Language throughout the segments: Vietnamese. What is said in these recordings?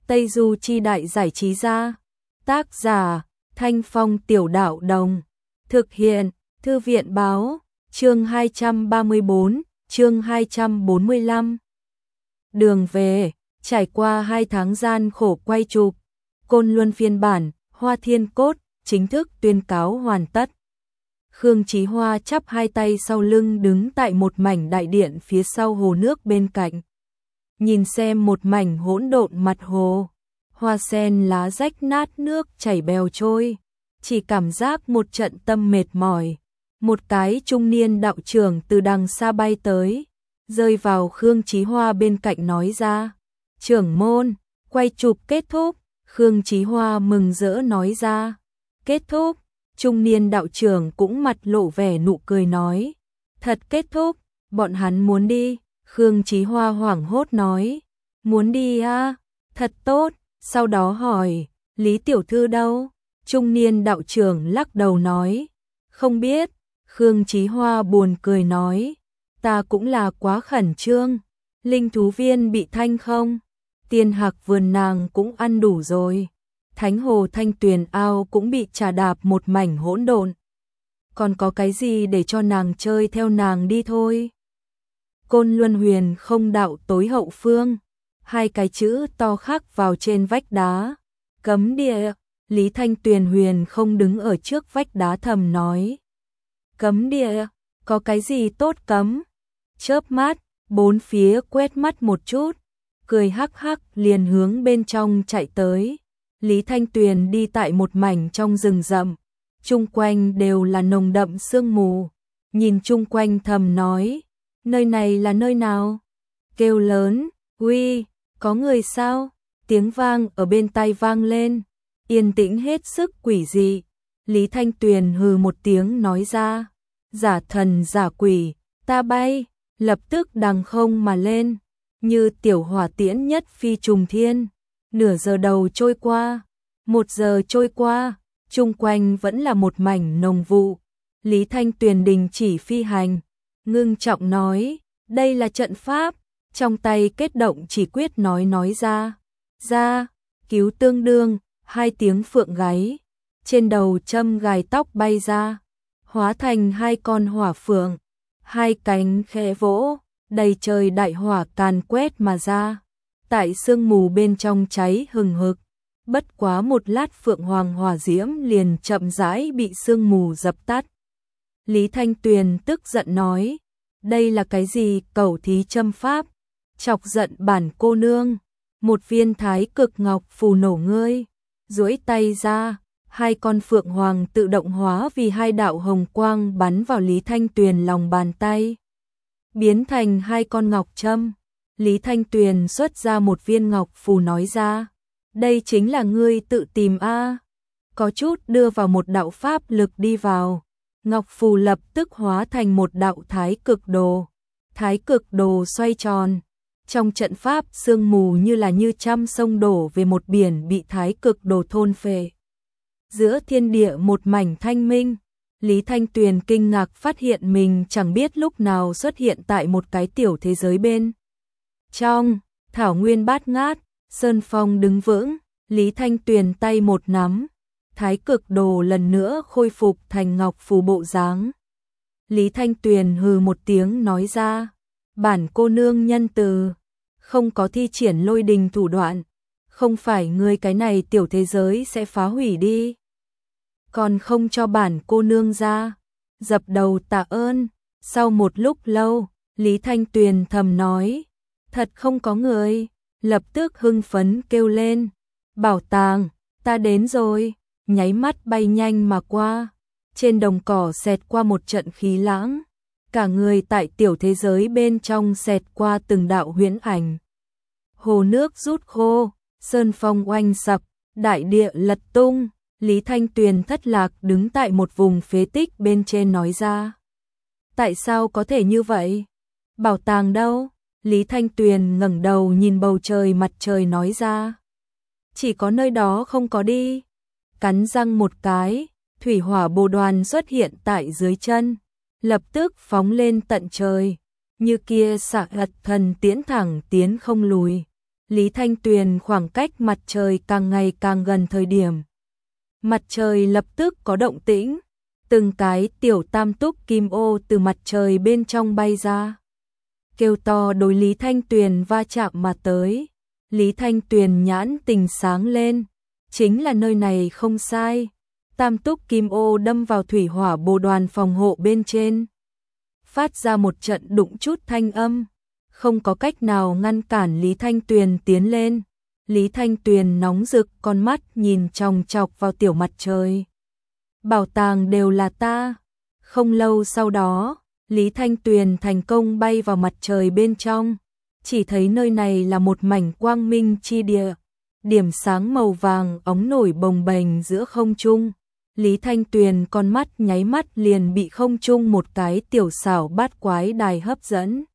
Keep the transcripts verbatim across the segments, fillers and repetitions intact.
Tây Du Chi Đại Giải Trí Gia. Tác giả Thanh Phong Tiểu Đạo Đồng. Thực hiện Thư viện Báo. Chương hai trăm ba mươi bốn, chương hai trăm bốn mươi lăm. Đường về. Trải qua hai tháng gian khổ quay chụp, Côn Luân phiên bản Hoa Thiên Cốt chính thức tuyên cáo hoàn tất. Khương Chí Hoa chắp hai tay sau lưng đứng tại một mảnh đại điện phía sau hồ nước bên cạnh. Nhìn xem một mảnh hỗn độn mặt hồ, hoa sen lá rách nát, nước chảy bèo trôi, chỉ cảm giác một trận tâm mệt mỏi. Một cái trung niên đạo trưởng từ đằng xa bay tới, rơi vào Khương Chí Hoa bên cạnh nói ra: "Trưởng môn, quay chụp kết thúc." Khương Chí Hoa mừng rỡ nói ra: "Kết thúc?" Trung niên đạo trưởng cũng mặt lộ vẻ nụ cười nói: "Thật kết thúc, bọn hắn muốn đi." Khương Chí Hoa hoảng hốt nói: "Muốn đi à? Thật tốt." Sau đó hỏi: "Lý tiểu thư đâu?" Trung niên đạo trưởng lắc đầu nói: "Không biết." Khương Chí Hoa buồn cười nói: "Ta cũng là quá khẩn trương. Linh thú viên bị thanh không? Tiên hạc vườn nàng cũng ăn đủ rồi. Thánh hồ thanh tuyền ao cũng bị trà đạp một mảnh hỗn độn. Còn có cái gì để cho nàng chơi, theo nàng đi thôi." Côn Luân Huyền Không Đạo tối hậu phương, hai cái chữ to khắc vào trên vách đá: "Cấm địa." Lý Thanh Tuyền Huyền không đứng ở trước vách đá thầm nói: "Cấm địa, có cái gì tốt cấm?" Chớp mắt, bốn phía quét mắt một chút, cười hắc hắc liền hướng bên trong chạy tới. Lý Thanh Tuyền đi tại một mảnh trong rừng rậm, chung quanh đều là nồng đậm sương mù, nhìn chung quanh thầm nói: "Nơi này là nơi nào?" Kêu lớn: "Uy, có người sao?" Tiếng vang ở bên tai vang lên, yên tĩnh hết sức quỷ dị. Lý Thanh Tuyền hừ một tiếng nói ra: "Giả thần giả quỷ, ta bay." Lập tức đằng không mà lên, như tiểu hỏa tiễn nhất phi trùng thiên. Nửa giờ đầu trôi qua, một giờ trôi qua, chung quanh vẫn là một mảnh nồng vụ. Lý Thanh Tuyền đình chỉ phi hành, ngưng trọng nói: "Đây là trận pháp." Trong tay kết động chỉ quyết nói nói ra: "Ra, cứu tương đương." Hai tiếng phượng gáy, trên đầu châm gài tóc bay ra, hóa thành hai con hỏa phượng, hai cánh khẽ vỗ, đầy trời đại hỏa càn quét mà ra. Tại sương mù bên trong cháy hừng hực, bất quá một lát phượng hoàng hỏa diễm liền chậm rãi bị sương mù dập tắt. Lý Thanh Tuyền tức giận nói: "Đây là cái gì cẩu thí châm pháp, chọc giận bản cô nương." Một viên thái cực ngọc phù nổ ngươi, duỗi tay ra, hai con phượng hoàng tự động hóa vì hai đạo hồng quang bắn vào Lý Thanh Tuyền lòng bàn tay, biến thành hai con ngọc châm. Lý Thanh Tuyền xuất ra một viên ngọc phù nói ra: "Đây chính là ngươi tự tìm a." Có chút đưa vào một đạo pháp lực đi vào, ngọc phù lập tức hóa thành một đạo thái cực đồ. Thái cực đồ xoay tròn, trong trận pháp sương mù như là như trăm sông đổ về một biển bị thái cực đồ thôn phệ. Giữa thiên địa một mảnh thanh minh, Lý Thanh Tuyền kinh ngạc phát hiện mình chẳng biết lúc nào xuất hiện tại một cái tiểu thế giới bên trong. Thảo nguyên bát ngát, sơn phong đứng vững, Lý Thanh Tuyền tay một nắm, thái cực đồ lần nữa khôi phục thành ngọc phù bộ dáng. Lý Thanh Tuyền hừ một tiếng nói ra: "Bản cô nương nhân từ, không có thi triển lôi đình thủ đoạn, không phải ngươi cái này tiểu thế giới sẽ phá hủy đi, còn không cho bản cô nương ra." Dập đầu tạ ơn. Sau một lúc lâu, Lý Thanh Tuyền thầm nói: "Thật không có người." Lập tức hưng phấn kêu lên: "Bảo tàng, ta đến rồi." Nháy mắt bay nhanh mà qua, trên đồng cỏ xẹt qua một trận khí lãng, cả người tại tiểu thế giới bên trong xẹt qua từng đạo huyễn ảnh. Hồ nước rút khô, sơn phong oanh sập, đại địa lật tung. Lý Thanh Tuyền thất lạc đứng tại một vùng phế tích bên trên nói ra: "Tại sao có thể như vậy? Bảo tàng đâu?" Lý Thanh Tuyền ngẩng đầu nhìn bầu trời mặt trời nói ra: "Chỉ có nơi đó không có đi." Cắn răng một cái, thủy hỏa bồ đoàn xuất hiện tại dưới chân, lập tức phóng lên tận trời, như kia xạ hật thần tiễn thẳng tiến không lùi. Lý Thanh Tuyền khoảng cách mặt trời càng ngày càng gần thời điểm. Mặt trời lập tức có động tĩnh, từng cái tiểu tam túc kim ô từ mặt trời bên trong bay ra. Kêu to đối Lý Thanh Tuyền va chạm mà tới. Lý Thanh Tuyền nhãn tình sáng lên, chính là nơi này không sai. Tam túc kim ô đâm vào thủy hỏa bồ đoàn phòng hộ bên trên, phát ra một trận đụng chút thanh âm, không có cách nào ngăn cản Lý Thanh Tuyền tiến lên. Lý Thanh Tuyền nóng rực con mắt nhìn chòng chọc vào tiểu mặt trời. Bảo tàng đều là ta. Không lâu sau đó, Lý Thanh Tuyền thành công bay vào mặt trời bên trong, chỉ thấy nơi này là một mảnh quang minh chi địa, điểm sáng màu vàng óng nổi bồng bềnh giữa không trung. Lý Thanh Tuyền con mắt nháy mắt liền bị không trung một cái tiểu xảo bát quái đài hấp dẫn.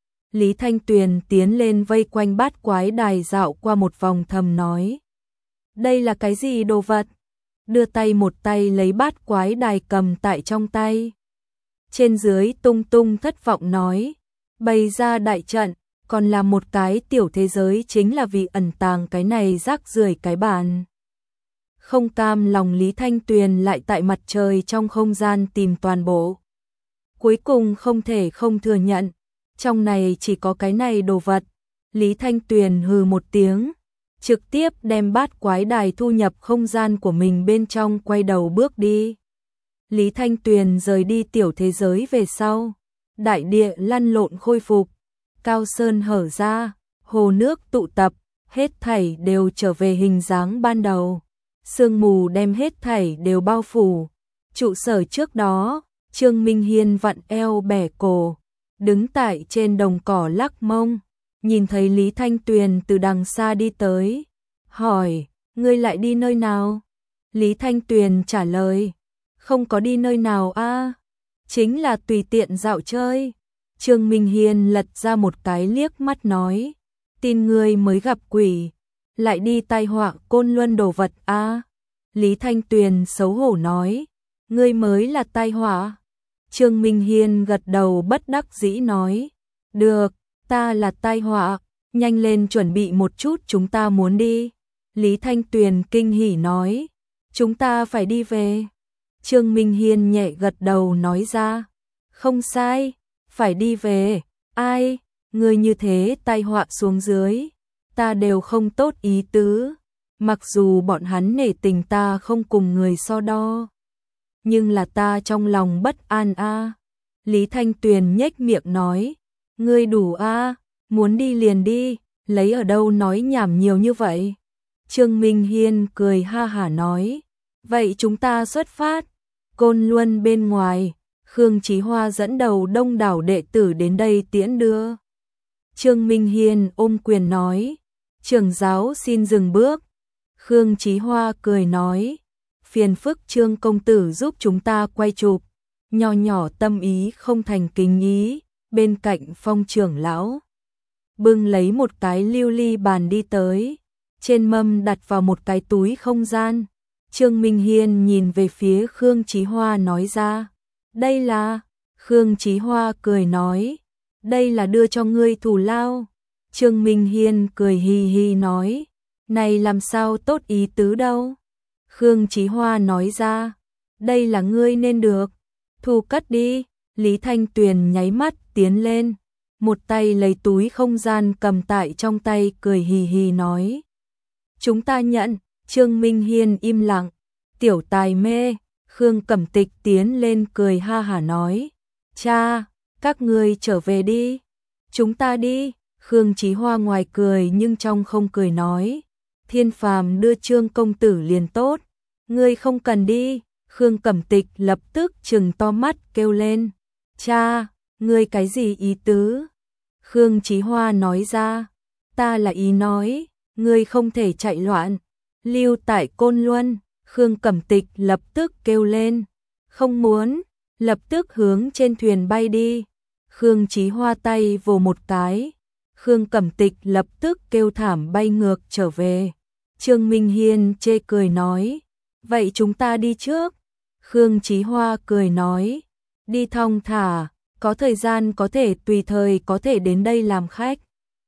Lý Thanh Tuyền tiến lên vây quanh bát quái đài dạo qua một vòng thầm nói. Đây là cái gì đồ vật? Đưa tay một tay lấy bát quái đài cầm tại trong tay. Trên dưới tung tung thất vọng nói. Bày ra đại trận, còn là một cái tiểu thế giới chính là vì ẩn tàng cái này rác rưởi cái bàn. Không cam lòng Lý Thanh Tuyền lại tại mặt trời trong không gian tìm toàn bộ. Cuối cùng không thể không thừa nhận, trong này chỉ có cái này đồ vật. Lý Thanh Tuyền hừ một tiếng, trực tiếp đem bát quái đài thu nhập không gian của mình bên trong, quay đầu bước đi. Lý Thanh Tuyền rời đi tiểu thế giới về sau, đại địa lăn lộn khôi phục, cao sơn hở ra, hồ nước tụ tập, hết thảy đều trở về hình dáng ban đầu. Sương mù đem hết thảy đều bao phủ. Trụ sở trước đó, Trương Minh Hiên vặn eo bẻ cổ, đứng tại trên đồng cỏ lắc mông, nhìn thấy Lý Thanh Tuyền từ đằng xa đi tới, hỏi, ngươi lại đi nơi nào? Lý Thanh Tuyền trả lời, không có đi nơi nào a, chính là tùy tiện dạo chơi. Trương Minh Hiên lật ra một cái liếc mắt nói, tin ngươi mới gặp quỷ, lại đi tai họa Côn Luân đồ vật a. Lý Thanh Tuyền xấu hổ nói, ngươi mới là tai họa. Trương Minh Hiên gật đầu bất đắc dĩ nói, được, ta là tai họa, nhanh lên chuẩn bị một chút, chúng ta muốn đi. Lý Thanh Tuyền kinh hỉ nói, chúng ta phải đi về. Trương Minh Hiên nhẹ gật đầu nói ra, không sai, phải đi về. Ai, ngươi như thế tai họa xuống dưới, ta đều không tốt ý tứ. Mặc dù bọn hắn nể tình ta không cùng người so đo, nhưng là ta trong lòng bất an a. Lý Thanh Tuyền nhếch miệng nói, ngươi đủ a, muốn đi liền đi, lấy ở đâu nói nhảm nhiều như vậy. Trương Minh Hiên cười ha hả nói, vậy chúng ta xuất phát. Côn Luân bên ngoài, Khương Chí Hoa dẫn đầu đông đảo đệ tử đến đây tiễn đưa. Trương Minh Hiên ôm quyền nói, trưởng giáo xin dừng bước. Khương Chí Hoa cười nói, phiền phức Trương công tử giúp chúng ta quay chụp, nho nhỏ tâm ý không thành kính ý. Bên cạnh Phong trưởng lão bưng lấy một cái lưu ly bàn đi tới, trên mâm đặt vào một cái túi không gian. Trương Minh Hiên nhìn về phía Khương Chí Hoa nói ra, đây là. Khương Chí Hoa cười nói, đây là đưa cho ngươi thù lao. Trương Minh Hiên cười hi hi nói, này làm sao tốt ý tứ đâu. Khương Chí Hoa nói ra, đây là ngươi nên được, thu cất đi. Lý Thanh Tuyền nháy mắt tiến lên, một tay lấy túi không gian cầm tại trong tay, cười hì hì nói, chúng ta nhận. Trương Minh Hiên im lặng, tiểu tài mê. Khương Cẩm Tịch tiến lên cười ha hả nói, cha, các ngươi trở về đi, chúng ta đi. Khương Chí Hoa ngoài cười nhưng trong không cười nói, Thiên Phàm đưa Trương công tử liền tốt, ngươi không cần đi. Khương Cẩm Tịch lập tức trừng to mắt kêu lên, cha, ngươi cái gì ý tứ? Khương Chí Hoa nói ra, ta là ý nói, ngươi không thể chạy loạn, lưu tại Côn Luân. Khương Cẩm Tịch lập tức kêu lên, không muốn, lập tức hướng trên thuyền bay đi. Khương Chí Hoa tay vồ một cái, Khương Cẩm Tịch lập tức kêu thảm bay ngược trở về. Trương Minh Hiên chê cười nói, vậy chúng ta đi trước. Khương Chí Hoa cười nói, đi thong thả, có thời gian có thể tùy thời có thể đến đây làm khách.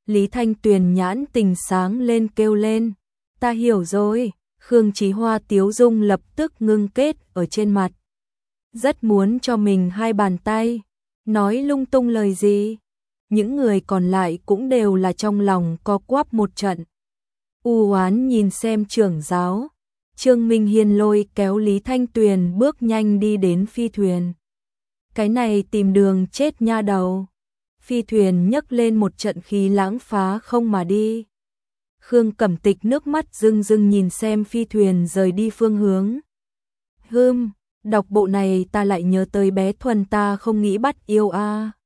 Lý Thanh Tuyền nhãn tình sáng lên kêu lên. Ta hiểu rồi. Khương Chí Hoa tiếu dung lập tức ngưng kết ở trên mặt. Rất muốn cho mình hai bàn tay. Nói lung tung lời gì. Những người còn lại cũng đều là trong lòng co quắp một trận. U oán nhìn xem trưởng giáo. Trương Minh Hiên lôi kéo Lý Thanh Tuyền bước nhanh đi đến phi thuyền. Cái này tìm đường chết nha đầu. Phi thuyền nhấc lên một trận khí lãng phá không mà đi. Khương Cẩm Tịch nước mắt rưng rưng nhìn xem phi thuyền rời đi phương hướng. Hừm, đọc bộ này ta lại nhớ tới bé Thuần ta không nghĩ bắt yêu a.